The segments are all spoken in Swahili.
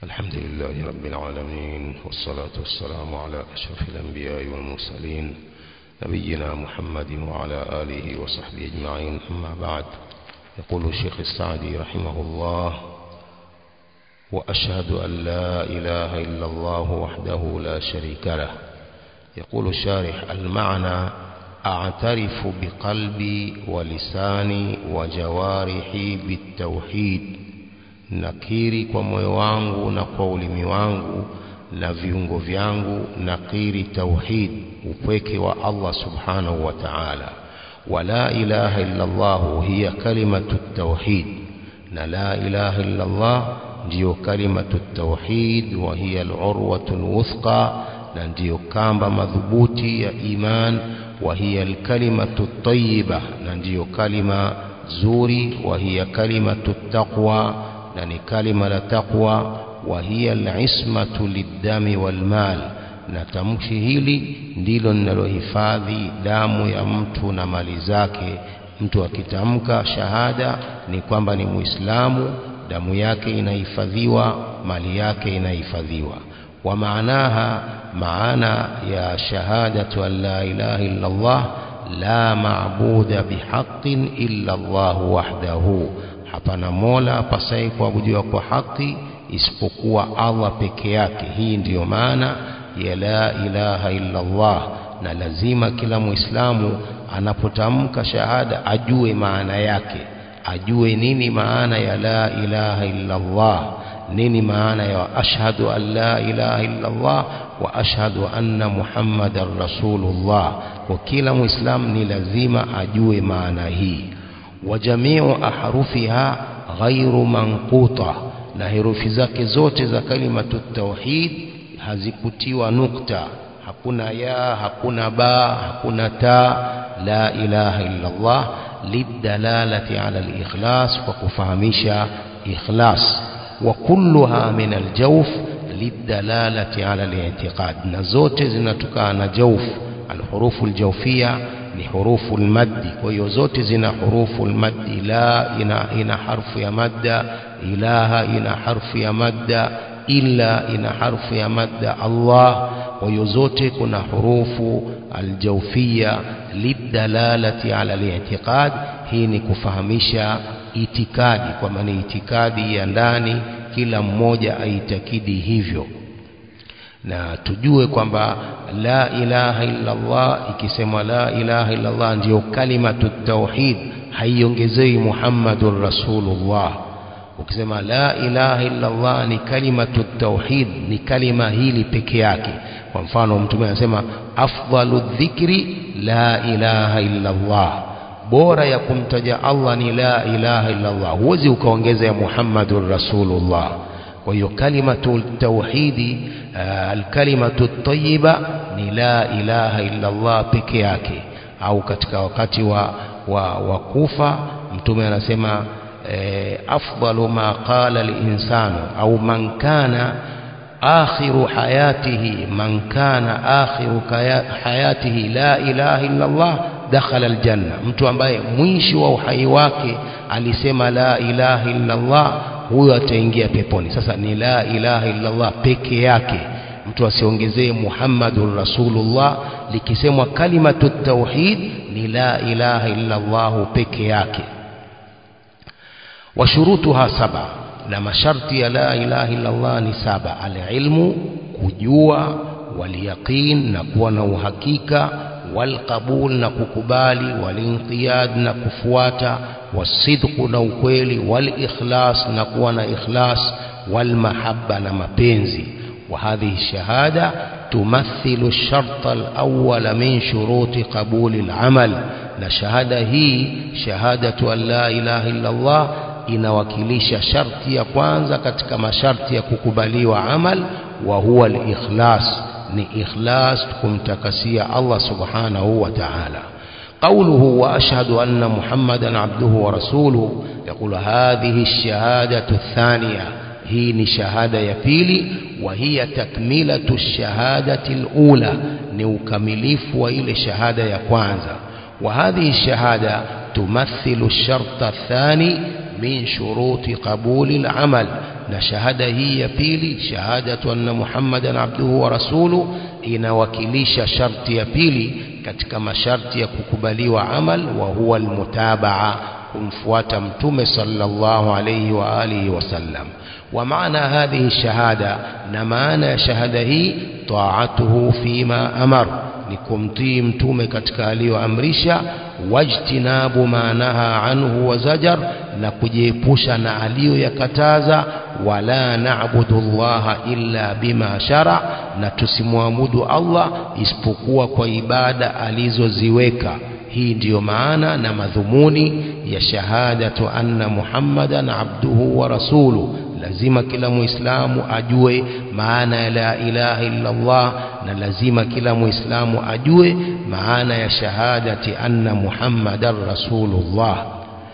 الحمد لله رب العالمين، والصلاة والسلام على أشرف الأنبياء والمرسلين نبينا محمد وعلى آله وصحبه أجمعين. أما بعد، يقول الشيخ السعدي رحمه الله: وأشهد أن لا إله إلا الله وحده لا شريك له. يقول الشارح: المعنى: أعترف بقلبي ولساني وجوارحي بالتوحيد، nakiri kwa moyo wangu na kwa ulimi wangu na viungo vyangu, nakiri tauhid, upweke wa Allah subhanahu wa ta'ala. Wala ilaha illa Allah hiya kalimatu tauhid, na la ilaha illa Allah ndiyo kalimatu tauhid, wa hiya al-urwatu al-wuthqa, na ndiyo kamba madhubuti ya iman. Wa hiya al-kalimatu at-tayyiba, na ndiyo kalima zuri. Wa hiya kalimatu taqwa, na ni kalima la taqwa. Wa hiya al-ismatu lid-dami wal-mal, na tamshi hili ndilo linalohifadhi damu ya mtu na mali zake. Mtu akitamka shahada ni kwamba ni Muislamu, damu yake inahifadhiwa, mali yake inahifadhiwa. Wa maanaha, maana ya shahadatu an la ilaha illa Allah, la ma'buda bihaqqin illa Allah wahdahu, hapana mola pasai kuabudiwa kwa haki isipokuwa Allah peke yake. Hii ndiyo maana ya la ilaha illa Allah, na lazima kila Muislamu anapotamka shahada ajue maana yake, ajue nini maana ya la ilaha illa Allah, nini maana ya ashhadu an la ilaha illa Allah wa ashhadu anna Muhammadar Rasulullah. Kwa kila Muislamu ni lazima ajue maana hii. Wa jami'u ahrufiha ghairu manquta, na herufi zake zote za kalimatu tauhid hazikutiwa nukta, hakuna ya, hakuna ba, hakuna ta. La ilaha illa Allah lidalalati ala al-ikhlas, kwa kufahamisha ikhlas. Wa kulluha min al-jawf lidalalati ala al-i'tiqad, na zote zinatokana na jawf. Al-hurufu al-jawfiyya ni hurufu al-maddi, kwa hiyo zote zina hurufu al-maddi. La ina harfu ya madda, ilaha ina harfu ya madda, illa ina harfu ya madda, Allah. Kwa hiyo zote kuna hurufu al-jawfiyya lidalalati ala al-i'tiqad. Hii ni kufahamisha itikadi, kwa maana itikadi ya ndani, kila mmoja aitakidi hivyo. Na tujue kwamba la ilaha illa Allah, ikisema la ilaha illa Allah ndiyo kalimatu tauhid, haiongezei Muhammadur Rasulullah. Ukisema la ilaha illa Allah ni kalimatu tauhid, ni kalima hili peke yake. Kwa mfano Mtume anasema afdalu dhikri la ilaha illa Allah, bora ya kumtaja Allah ni la ilaha illa Allah, huwezi ukaongeza ya Muhammadur Rasulullah. Kwa hiyo kalimatu tauhidi, alkalimatu tayyiba ni la ilaha illa Allah peke yake. Au katika wakati wa kufa Mtume anasema afdalu ma qala al-insanu au man kana akhiru hayatihi, man kana akhiru hayatihi la ilaha illa Allah dakhala al-janna, mtu ambaye mwisho wa uhai wake alisema la ilaha illa Allah, huyo ataingia peponi. Sasa ni la ilaha illa Allah peke yake, mtu asiongezee Muhammadur Rasulullah. Likisemwa kalimatu tauhid ni la ilaha illa Allah peke yake. Wa shurutuha saba, na masharti ya la ilaha illa Allah ni saba: al-ilmu, kujua, wal-yaqin, na kuwa na uhakika, wal-qabul, na kukubali, wal-inqiyad, na kufuata, wasidqu, na ukweli, wal-ikhlas, na kuwa na ikhlas, wal-mahabba, na mapenzi. Wa hadhihi shahada tumathilu ash-shart al-awwal min shuruti qabuli al-amal, na shahada hii, shahadatu an la ilaha illa Allah, inawakilisha sharti ya kwanza katika masharti ya kukubaliwa amal. Wa huwa al-ikhlas, ni ikhlas, kumtakasia Allah subhanahu wa ta'ala. قوله وأشهد أن محمدا عبده ورسوله، يقول هذه الشهادة الثانية، هي شهادة يبيلي، وهي تكملة الشهادة الأولى، نوكمليف وإلى شهادة يكوانزا. وهذه الشهادة تمثل الشرط الثاني من شروط قبول العمل، na shahada hii ya pili, shahadatu anna Muhammadan abduhu wa rasuluhu, inawakilisha sharti ya pili katika masharti ya kukubaliwa amal, wa huwa almutabaa, kumfuata mtume sallallahu alayhi wa alihi wasallam. Wa maana hadhihi shahada, na maana ya shahada hii, ta'atuhu fima amar, ni kumtii mtume katika aliyoamrisha, wajtinabu ma naha anhu wa zajar, na kujiepusha na aliyoyakataza, wala na'budu Allaha illa bima shara, na tusimwabudu Allah isipokuwa kwa ibada alizoziweka. Hii ndiyo maana na madhumuni ya shahadatu anna Muhammadan abduhu wa rasuluhu. Lazima kila muislamu ajue maana ya la ilaha illa Allah, na lazima kila muislamu ajue maana ya shahadati anna Muhammadan rasulullah.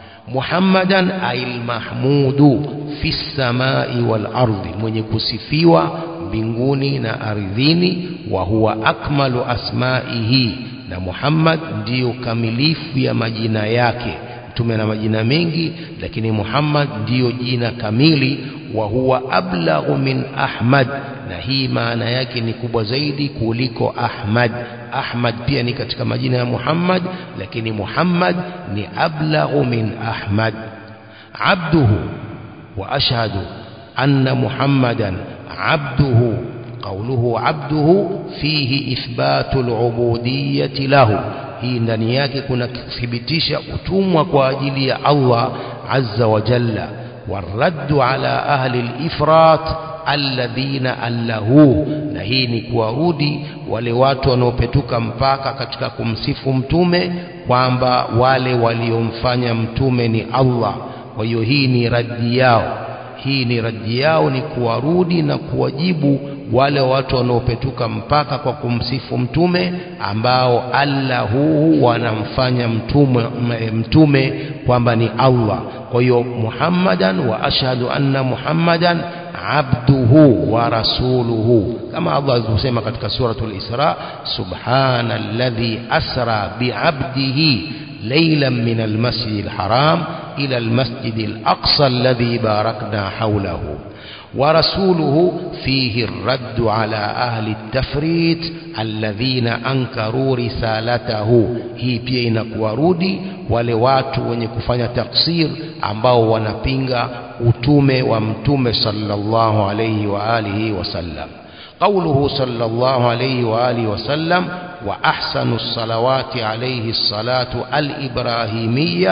Muhammadan ayil mahmudu fi samai wal ardi, mwenye kusifiwa mbinguni na ardhini. Wa huwa akmalu asmaihi, na Muhammad ndiyo kamilifu ya majina yake. Mtume na majina mengi, lakini Muhammad ndiyo jina kamili. Wa huwa ablaghu min Ahmad, na hii maana yake ni kubwa zaidi kuliko Ahmad. Ahmad pia ni katika majina ya Muhammad, lakini Muhammad ni ablaghu min Ahmad. Abduhu, wa ashhadu anna Muhammadan abduhu. Qawluhu abduhu fihi ithbatul ubudiyyati lahu, hii ndani yake kuna kuthibitisha utumwa kwa ajili ya Allah azza wa jalla. Waraddu ala ahli al-ifrat alladhina allahu, na hii ni kuwarudi wale watu wanaopetuka mpaka katika kumsifu mtume kwamba wale waliomfanya mtume ni Allah. Kwa hiyo hii ni raddi yao, hii ni raddi yao, ni kuwarudi na kuwajibu wale watu wanaopetuka mpaka kwa kumsifu mtume, ambao allahu wanamfanya mtume kwamba ni Allah. Kwa hiyo Muhammadan, wa ashhadu anna Muhammadan abduhu wa rasuluhu, kama Allah alivyosema katika suratul Isra, subhanalladhi asra bi'abdihi laylan min almasjidil haram ila almasjidil aqsa alladhi barakna hawlahu. ورسوله فيه الرد على أهل التفريط الذين أنكروا رسالته. hii pia inakuwarudi wale watu wenye kufanya taksir ambao wanapinga utume wa mtume sallallahu alayhi wa alihi wasallam. قوله صلى الله عليه وآله وسلم وأحسن الصلوات عليه الصلاة الإبراهيمية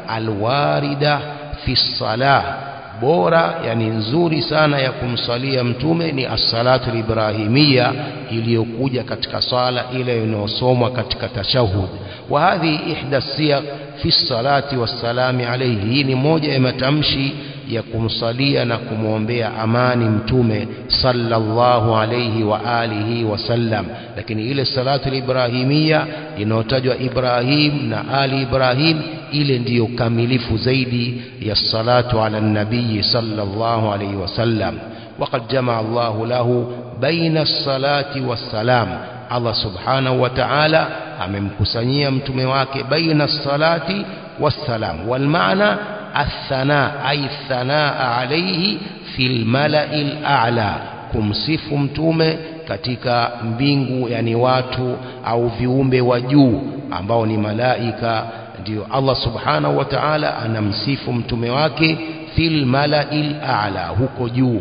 الواردة في الصلاة، bora yani nzuri sana ya kumsalia mtume ni as-salatu al-ibrahimia iliyokuja katika sala ile inayosomwa katika tashahud. Wa hadhi ihda siyaq fi as-salati was-salami alayhi, hii ni moja ya matamshi ya kumsalia na kumwombea amani mtume sallallahu alayhi wa alihi wasallam. Lakini ile salatu al-ibrahimia inayotajwa Ibrahim na ali Ibrahim, ile ndiyo kamilifu zaidi ya salatu ala nabii sallallahu alayhi wasallam. Waqad jamaa Allahu lahu baina as-salati was-salam, Allah subhanahu wa ta'ala amemkusanyia mtume wake baina as-salati was-salam. Wal maana الثناء أي الثناء عليه في الملأ الأعلى، kumsifu mtume katika mbingu, yani watu au viumbe wa juu ambao ni malaika. Ndio Allah subhanahu wa ta'ala anamsifu mtume wake fil mala'il a'la, huko juu.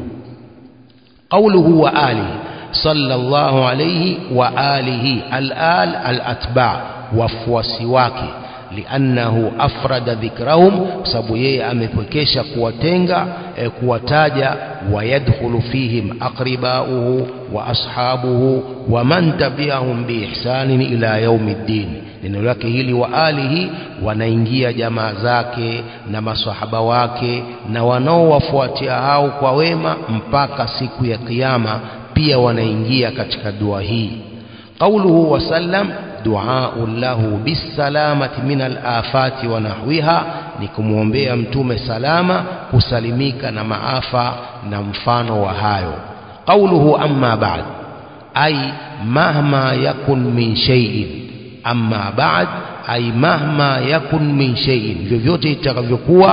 Qawluhu wa alihi sallallahu alayhi wa alihi, al-al al-atba', wafuasi wake. لأنه أفرد ذكرهم، sababu yeye amepekesha kuwatenga kuwataja. ويدخل فيهم أقرباؤه وأصحابه ومن تبعهم بإحسان إلى يوم الدين. neno lake hili wa alihi wanaingia jamaa zake na maswahaba wake na wanaowafuatia hao kwa wema mpaka siku ya kiyama, pia wanaingia katika dua hii. Qawluhu wa sallam du'a'u lahu bisalamati min al-afati wa nahwiha, ni kumwombea mtume salama, kusalimika na maafa na mfano wa hayo. Qawluhu amma ba'd ay mahma yakun min shay'in, amma ba'd ay mahma yakun min shay'in, vyovyote itakavyokuwa.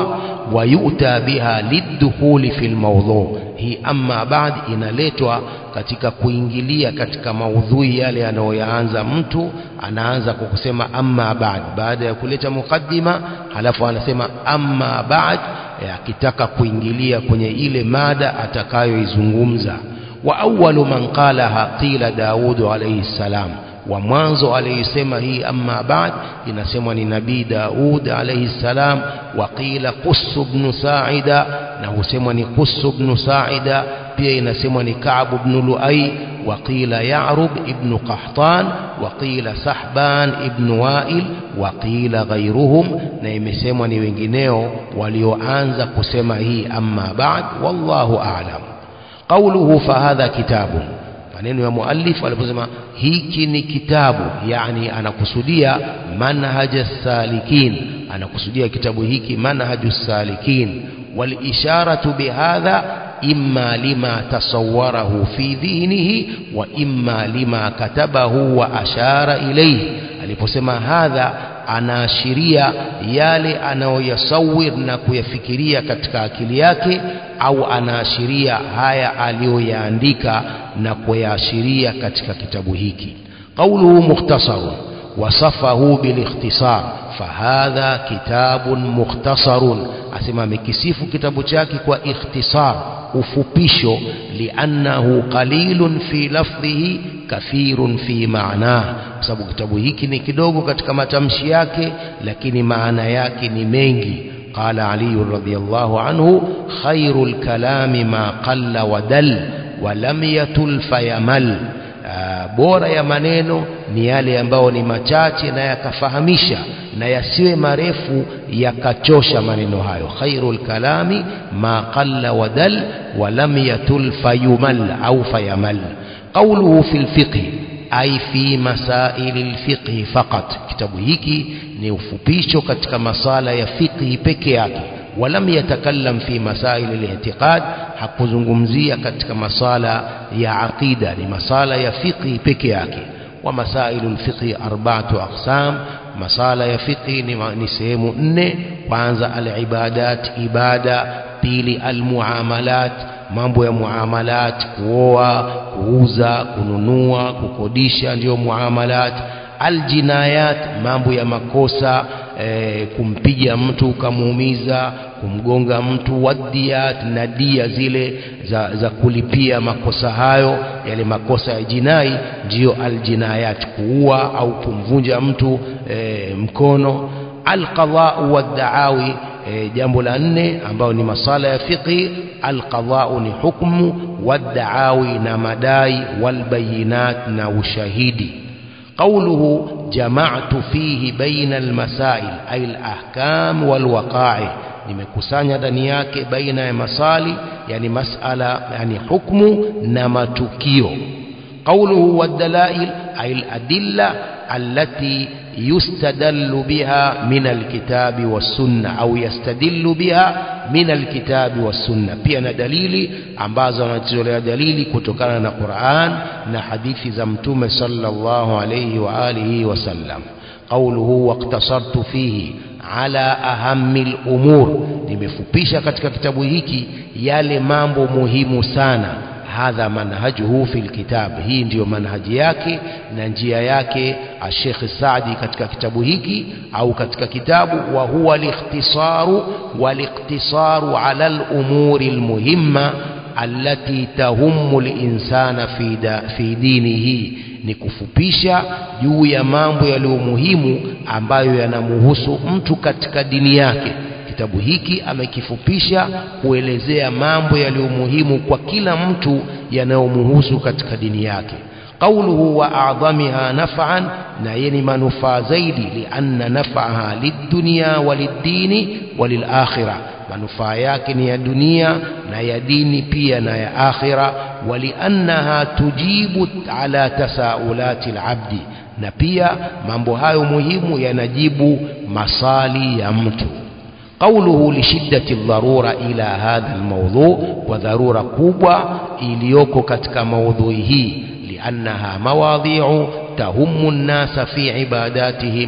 ويؤتى بها للدخول في الموضوع. هي أما بعد inaletwa katika kuingilia katika maudhui yale anayoanza mtu. Anaanza kwa kusema amma ba'd, baada ya kuleta mukaddima halafu anasema amma ba'd, akitaka kuingilia kwenye ile mada atakayoizungumza. Wa awwalu man qalaha qila Daud alayhi salam, wa mwanzo aliyesema hii amma ba'd inasemwa ni nabii Daud alayhi salam. Wa qila Quss ibn Sa'ida, na husemwa ni Quss ibn Sa'ida, pia inasemwa ni Ka'b ibn Lu'ay. Wa qila Ya'rub ibn Qahtan, wa qila Sahban ibn Wa'il, wa qila ghayruhum, na imesemwa ni wengineo walioanza kusema hii amma ba'd. Wallahu a'lam. Qawluhu fahadha kitabun, maneno ya muallif aliposema hiki ni kitabu, yani anakusudia manhaj as-salikin, anakusudia kitabu hiki manhaj as-salikin. Wal isharatu bihadha imma lima tasawwarahu fi dhihnihi wa imma lima katabahu wa ashara ilayhi. Aliposema hadha, anaashiria yale anayoyasawir na kuyafikiria katika akili yake, au anaashiria haya aliyoyaandika na kuyaashiria katika kitabu hiki. Qawluhu mukhtasarun wasafahu bilikhtisar, fahadha kitabun mukhtasarun, asema amekisifu kitabu chake kwa ikhtisar, ufupisho. Liannahu qalilun fi lafdhihi kathirun fi ma'nah, kwa sababu kitabu hiki ni kidogo katika matamshi yake lakini maana yake ni mengi. قال علي رضي الله عنه خير الكلام ما قل ودل ولم يتل فيمل. bora ya maneno ni yale ambayo ni machache na yakafahamisha na yasiwe marefu yakachosha maneno hayo. Khairul kalami ma qalla wadal wa lam yatul fayumal au fayamal. Qawluhu fil fiqh ay fi masailil fiqh faqat, kitabu hiki ni ufupisho katika masala ya fiqh peke yake. Walam yatakallam fi masailil i'tiqad, hakuzungumzia katika masala ya aqida, ni masala ya fiqh peke yake. Wa masailul fiqh arba'atu aqsam, masala ya fiqh ni sehemu nne. Kwanza al-ibadat, ibada. Pili al-muamalat, mambo ya muamalat, kuoa, kuuza, kununua, kukodisha, ndio muamalat. Al-jinayat, mambo ya makosa, kumpiga mtu ukamuumiza, kumgonga mtu. Wadiyat, na dia zile za kulipia makosa hayo, yale makosa ya jinai ndio al-jinayat, kuua au kumvunja mtu mkono. Al-qadha wad-da'awi, jambo la nne ambao ni masala ya fiqh. Al-qadha ni hukmu, wad-da'awi na madai, wal-bayinat na ushahidi. قوله جمعت فيه بين المسائل أي الأحكام والوقائع, nimekusanya ndani yake baina ya masali, yani masala, yani hukumu na matukio. قوله والدلائل أي الأدلة التي يستدل بها من الكتاب والسنة أو يستدل بها من الكتاب والسنة. pia na dalili ambazo wanatolea dalili kutokana na Qur'an na hadithi za Mtume sallallahu alayhi wa alihi wasallam. Qawluhu waqtasartu fihi ala ahammil umur, nimefupisha katika kitabu hiki yale mambo muhimu sana. Hadha manhajuhu fil kitab, hii ndiyo manhaji yake na njia yake Sheikh Saadi katika kitabu hiki au katika kitabu. Wa huwa al-ikhtisaru wal-iqtisaru ala al-umuri al-muhimma allati tahummu al-insana fi dinihi, ni kufupisha juu ya mambo yaliyo muhimu ambayo yanamhusu mtu katika dini yake. Kitabu hiki amekifupisha kuelezea mambo yaliyo muhimu kwa kila mtu yanayomhusu katika dini yake. Qawluhu wa a'dhamiha naf'an, na yeni manufaa zaidi. Lianna naf'aha lid-dunya walid-dini walil-akhirah, manufaa yake ni ya dunia na ya dini pia na ya akhira. Waliannaha tujibu ala tasaulati al-abdi, na pia mambo hayo muhimu yanajibu masali ya mtu. قوله لشدة الضرورة إلى هذا الموضوع, وضرورة كبوة إليوكو كتك موضوعه. لأنها مواضيع وتهم الناس في عباداتهم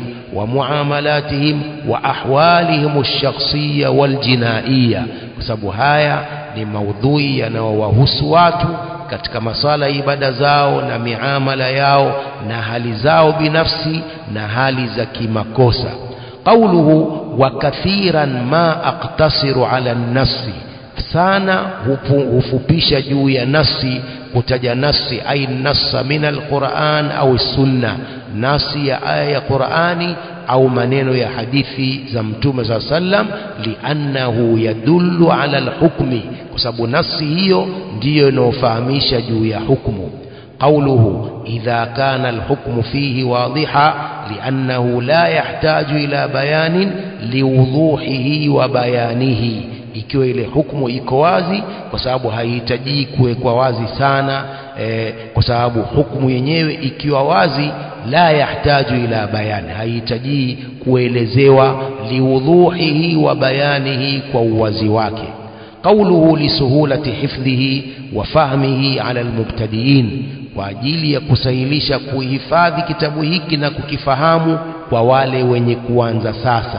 ومعاملاتهم وأحوالهم الشخصية والجنائية. وسبب haya ni maudhui yanayowahusu watu katika masala ibada zao na miamala yao na hali zao binafsi na hali za kimakosa. Qawluhu wa kathiran ma aqtasiru ala an-nafsi, sana hufupisha juu ya nafsi, kutaja nafsi ay nassa min al-Qur'an au sunna, nasi ya aya ya Qur'ani au maneno ya hadithi za Mtume sallam, li'annahu yadullu ala al-hukmi, kwa sababu nafsi hiyo ndiyo inofahamisha juu ya hukumu. Qawluhu idha kana al-hukmu fihi wadhiha li'annahu la yahtaju ila bayanin liwuduhihi wa bayanihi, ikiwa ile hukumu iko wazi kwa sababu haihitaji kuwekwa wazi sana, kwa sababu hukumu yenyewe ikiwa wazi la yahtaju ila bayani, haihitaji kuelezewa, liwuduhihi wa bayanihi, kwa uwazi wake. Qawluhu lisuhulati hifdhihi wa fahmihi ala almubtadiin, kwa ajili ya kusahilisha kuhifadhi kitabu hiki na kukifahamu kwa wale wenye kuanza sasa.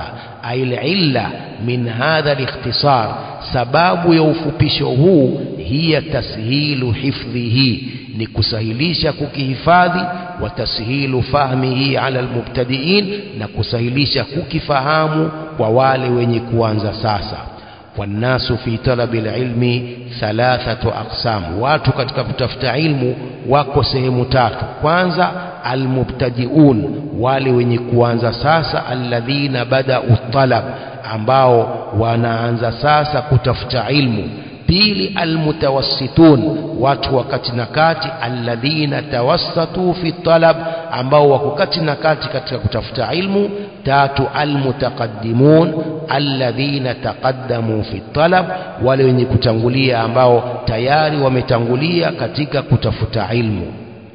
Illa min hadha al-ikhtisar, sababu ya ufupisho huu hiya tashilu hifdhihi, ni kusahilisha kukihifadhi, wa tashilu fahmihi ala almubtadiin, na kusahilisha kukifahamu kwa wale wenye kuanza sasa. Wannasu fi talabi alilmi thalathatu aqsam, watu katika kutafuta ilmu wako sehemu tatu. Kwanza almubtadiun, wale wenye kuanza sasa, alladhina bada'u talab, ambao wanaanza sasa kutafuta ilmu. Pili almutawassitun, watu wakati na kati, alladhina tawassatu fi talab, ambao wako kati na kati katika kutafuta ilmu. Tatu almutaqaddimun, alladhina taqaddamu fi talab, wale wenye kutangulia ambao tayari wametangulia katika kutafuta ilmu.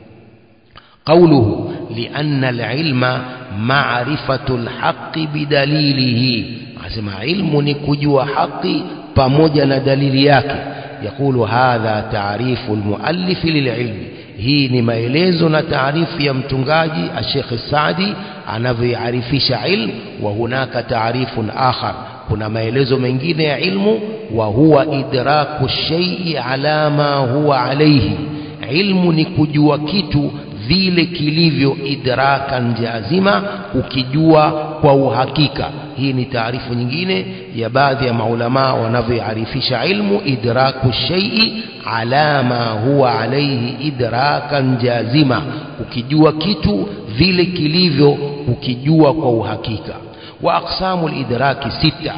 Qawluhu lianna alilma ma'rifatu alhaqqi bidalilihi, asema ilmu ni kujua haki pamoja na dalili yake. Yakulu hadha taarifu almuallif lililmi, hii ni maelezo na taarifu ya mtungaji Sheikh Saadi anavyoarifisha ilmu. Wa hunaka taarifun akhar, kuna maelezo mengine ya ilmu. Wa huwa idraku shay'i ala ma huwa alayhi, ilmu ni kujua kitu vile kilivyo, idrakan jazima, ukijua kwa uhakika. Hii ni taarifu nyingine ya baadhi ya maulama wanavyoarifisha ilmu, idraku shay'i ala ma huwa alayhi idrakan jazima, ukijua kitu vile kilivyo, ukijua kwa uhakika. Wa aqsamu al-idraki sita,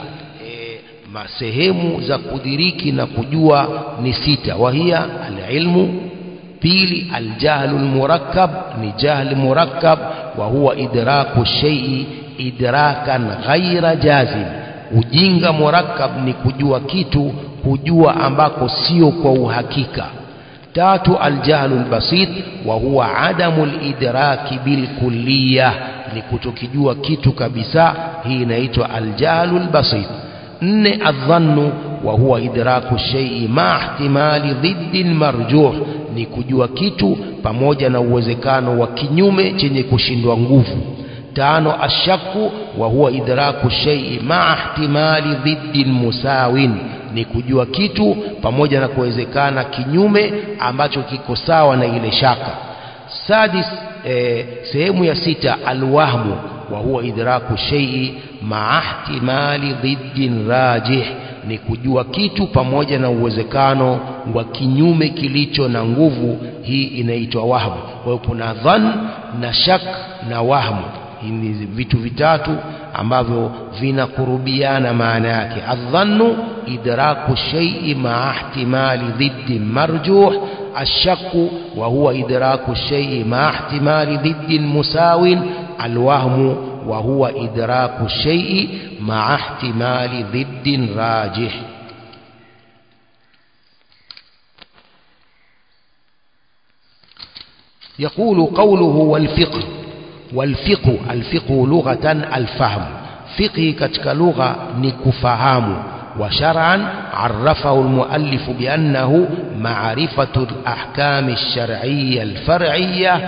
sehemu za kudiriki na kujua ni sita. Wa hiya al-ilmu, pili aljahlu almurakkab, ni jahl murakkab, wa huwa idraku shay'i idrakan ghaira jazim, ujinga murakkab ni kujua kitu kujua ambako sio kwa uhakika. Tatu aljahlu albasit, wa huwa adamu alidraki bilkulliyah, ni kutokijua kitu kabisa, hii inaitwa aljahlu albasit. Nne adhannu, wa huwa idraku shay'i ma ihtimali dhiddi almarjuh, ni kujua kitu pamoja na uwezekano wa kinyume chenye kushindwa nguvu. Tano ashakku, wa huwa idraku shay'i ma ihtimali dhiddi almusawin, ni kujua kitu pamoja na kuwezekana kinyume ambacho kiko sawa na ile shaka. Sadis, sehemu ya sita alwahmu, wa huwa idraku shay'i ma ihtimali dhiddi rajih, ni kujua kitu pamoja na uwezekano wa kinyume kilicho na nguvu, hii inaitwa wahmu. Kwa hiyo kuna dhann na shak na wahmu, hivi vitu vitatu ambavyo vinakurubiana maana yake. Adhannu idraku shay'i ma ihtimali dhiddi marjuh, ashakku wa huwa idraku shay'i ma ihtimali dhiddi musawin, alwahmu wa huwa idraku shay'i ma ihtimali dhiddi rajih. يقول قوله والفقه. والفقه الفقه لغة الفهم، فقه katika lugha ni kufahamu, wa shar'an عرفه المؤلف بأنه معرفة الأحكام الشرعية الفرعية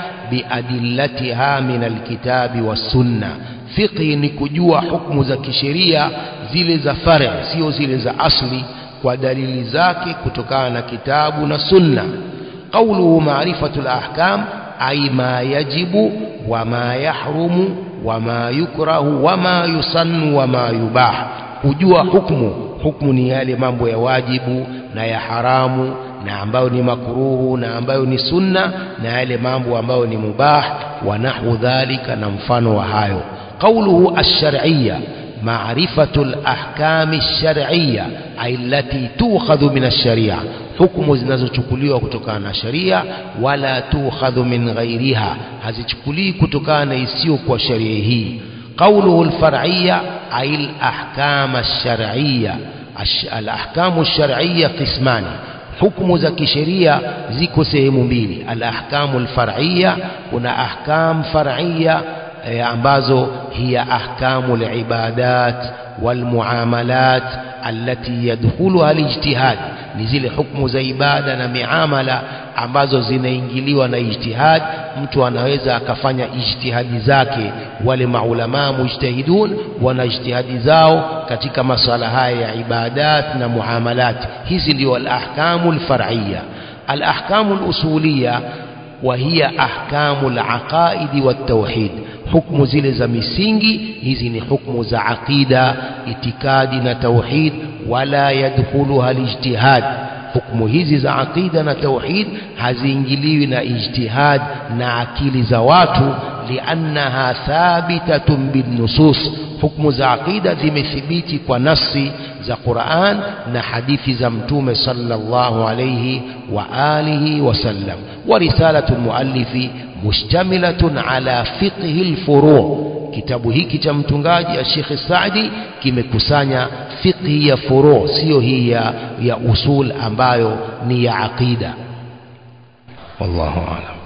بأدلتها من الكتاب والسنة. فقه ni kujua hukumu za kisheria zile za far'i, sio zile za asli, kwa dalili zake kutokana na kitabu na sunna. قوله معرفة الأحكام أي ما يجب وما يحرم وما يكره وما يسن وما يباح. kujua hukumu ni yale mambo ya wajibu na ya haramu na ambayo ni makruhu na ambayo ni sunna na yale mambo ambayo ni mubah wa nahwu dhalika na mfano wa hayo. قوله الشرعية معرفة الأحكام الشرعية أي التي تؤخذ من الشريعة، hukumu zinazochukuliwa kutokana na sharia, wala tukhadhu min ghairiha, hazichukuliwi kutokana na isiyo kwa sharia hii. قوله الفرعية أي الأحكام الشرعية. الأحكام الشرعية قسمان، hukumu za kisheria ziko sehemu mbili. الأحكام الفرعية، kuna ahkam far'iyya ambazo hiya ahkamul ibadat wal muamalat allati yadkhuluha al-ijtihad, ni zile hukumu za ibada na miamala ambazo zinaingiliwa na ijtihad. Mtu anaweza akafanya ijtihadi zake, wale maulama mujtahidun wana ijtihadi zao katika masala haya ya ibadat na muamalat. Hizi ndio al-ahkamul far'iyya. al-ahkamul usuliyya wa hiya ahkamul aqaid wat tauhid, hukumu zile za misingi. Hizi ni hukumu za aqida, itikadi na tauhid. Wala yadkhuluha al-ijtihad, hukumu hizi za aqida na tauhid haziingiliwi na ijtihad na akili za watu, liannaha thabitatun bin nusus. hukumu za aqida zimethibiti kwa nafsi za Qur'an na hadithi za Mtume sallallahu alayhi wa alihi wasallam. Wa risalatu al-muallifi mushtamilatun ala fiqhi al-furu'. Kitabu hiki cha mtungaji Sheikh Saadi kimekusanya fiqhi ya furu', sio hii ya usul ambayo ni ya aqida. Wallahu a'lam.